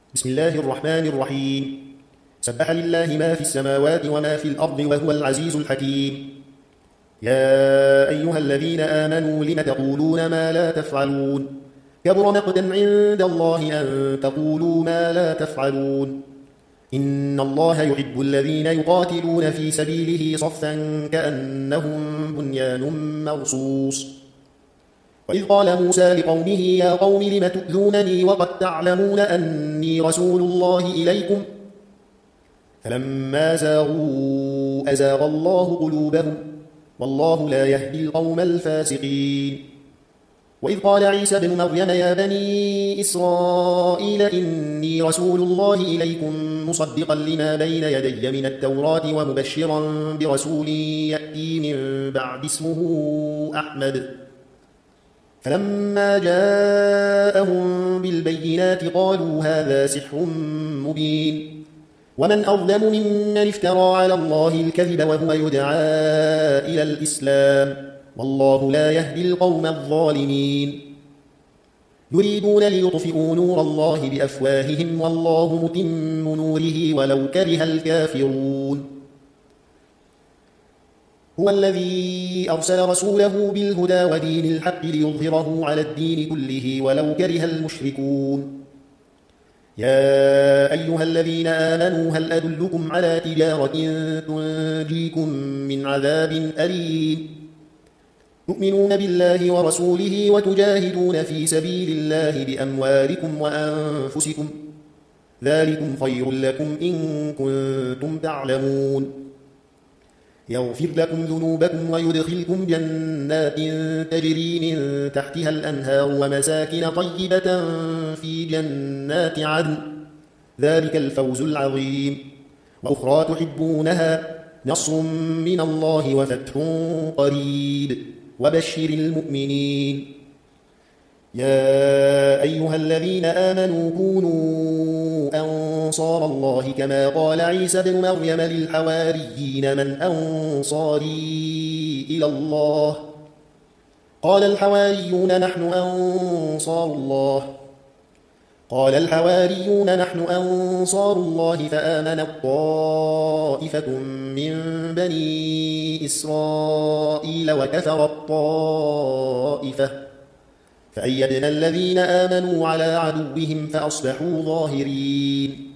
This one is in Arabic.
بسم الله الرحمن الرحيم. سبح لله ما في السماوات وما في الأرض وهو العزيز الحكيم. يا أيها الذين آمنوا لم تقولون ما لا تفعلون؟ كبر مقتا عند الله أن تقولوا ما لا تفعلون. إن الله يحب الذين يقاتلون في سبيله صفا كأنهم بنيان مرصوص. وإذ قال موسى لقومه يا قوم لم تؤذونني وقد تعلمون أني رسول الله إليكم فلما زاغوا أزاغ الله قلوبهم والله لا يهدي القوم الفاسقين. وإذ قال عيسى بن مريم يا بني إسرائيل إني رسول الله إليكم مصدقا لما بين يدي من التوراة ومبشرا برسول يأتي من بعد اسمه أحمد. فلما جاءهم بالبينات قالوا هذا سحر مبين ومن أظلم ممن افترى على الله الكذب وهو يدعى إلى الإسلام والله لا يهدي القوم الظالمين. يريدون ليطفئوا نور الله بأفواههم والله متم نوره ولو كره الكافرون. هو الذي أرسل رسوله بالهدى ودين الحق ليظهره على الدين كله ولو كره المشركون. يا أيها الذين آمنوا هل أدلكم على تجارة تنجيكم من عذاب أليم تؤمنون بالله ورسوله وتجاهدون في سبيل الله بأموالكم وأنفسكم ذلكم خير لكم إن كنتم تعلمون. يغفر لكم ذنوبكم ويدخلكم جنات تجري من تحتها الأنهار ومساكن طيبة في جنات عدن ذلك الفوز العظيم. وأخرى تحبونها نصر من الله وفتح قريب وبشر المؤمنين. يا أيها الذين آمنوا كونوا أنصار الله كما قال عيسى بن مريم للحواريين من أنصاري إلى الله قال الحواريون نحن أنصار الله فآمنت طائفة من بني إسرائيل وكفرت طائفة فأيدنا الذين آمنوا على عدوهم فأصبحوا ظاهرين.